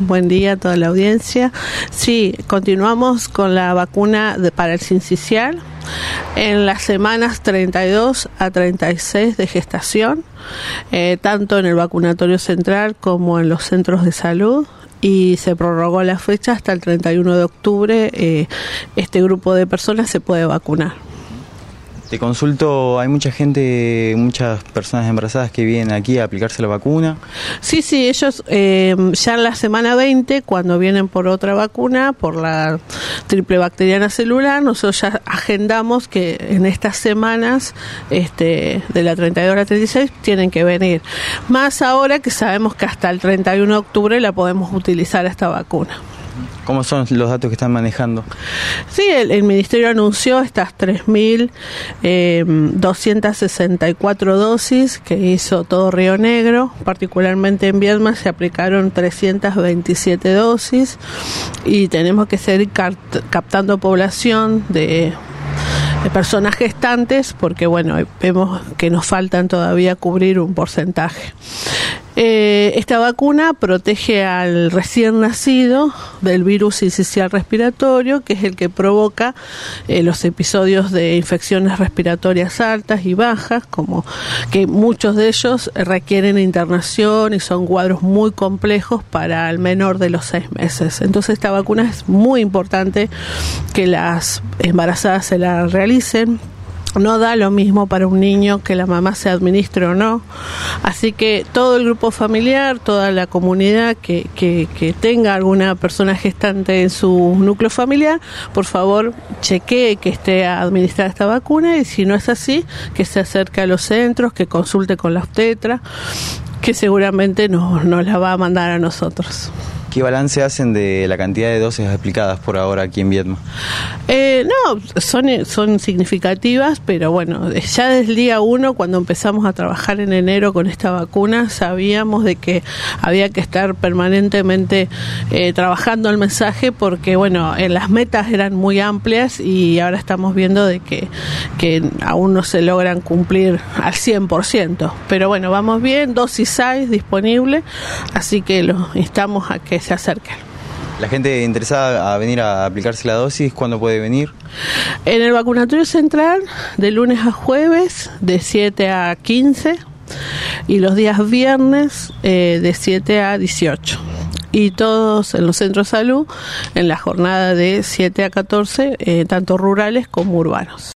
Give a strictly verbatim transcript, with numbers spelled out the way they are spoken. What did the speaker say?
Buen día a toda la audiencia. Sí, continuamos con la vacuna de, para el sincicial en las semanas treinta y dos a treinta y seis de gestación, eh, tanto en el vacunatorio central como en los centros de salud. Y se prorrogó la fecha hasta el treinta y uno de octubre. Eh, este grupo de personas se puede vacunar. Te consulto, hay mucha gente, muchas personas embarazadas que vienen aquí a aplicarse la vacuna. Sí, sí, ellos eh, ya en la semana veinte, cuando vienen por otra vacuna, por la triple bacteriana celular, nosotros ya agendamos que en estas semanas, este, de la treinta y dos a la treinta y seis, tienen que venir. Más ahora que sabemos que hasta el treinta y uno de octubre la podemos utilizar esta vacuna. ¿Cómo son los datos que están manejando? Sí, el, el Ministerio anunció estas tres mil doscientas sesenta y cuatro dosis que hizo todo Río Negro. Particularmente en Viedma se aplicaron trescientas veintisiete dosis y tenemos que seguir captando población de... de personas gestantes, porque bueno, vemos que nos faltan todavía cubrir un porcentaje. Eh, esta vacuna protege al recién nacido del virus sincicial respiratorio, que es el que provoca eh, los episodios de infecciones respiratorias altas y bajas, como que muchos de ellos requieren internación y son cuadros muy complejos para el menor de los seis meses. Entonces esta vacuna es muy importante que las embarazadas se la realicen. No da lo mismo para un niño que la mamá se administre o no. Así que todo el grupo familiar, toda la comunidad que, que, que tenga alguna persona gestante en su núcleo familiar, por favor chequee que esté administrada esta vacuna, y si no es así, que se acerque a los centros, que consulte con la obstetra, que seguramente nos, nos la va a mandar a nosotros. ¿Qué balance hacen de la cantidad de dosis aplicadas por ahora aquí en Viedma? Eh, no, son, son significativas, pero bueno, ya desde el día uno, cuando empezamos a trabajar en enero con esta vacuna, sabíamos de que había que estar permanentemente eh, trabajando el mensaje, porque bueno, eh, las metas eran muy amplias y ahora estamos viendo de que, que aún no se logran cumplir al cien por ciento. Pero bueno, vamos bien, dosis hay disponible, así que los instamos a que se acerquen. La gente interesada a venir a aplicarse la dosis, ¿cuándo puede venir? En el vacunatorio central, de lunes a jueves, de siete a quince, y los días viernes, eh, de siete a dieciocho. Y todos en los centros de salud, en la jornada de siete a catorce, eh, tanto rurales como urbanos.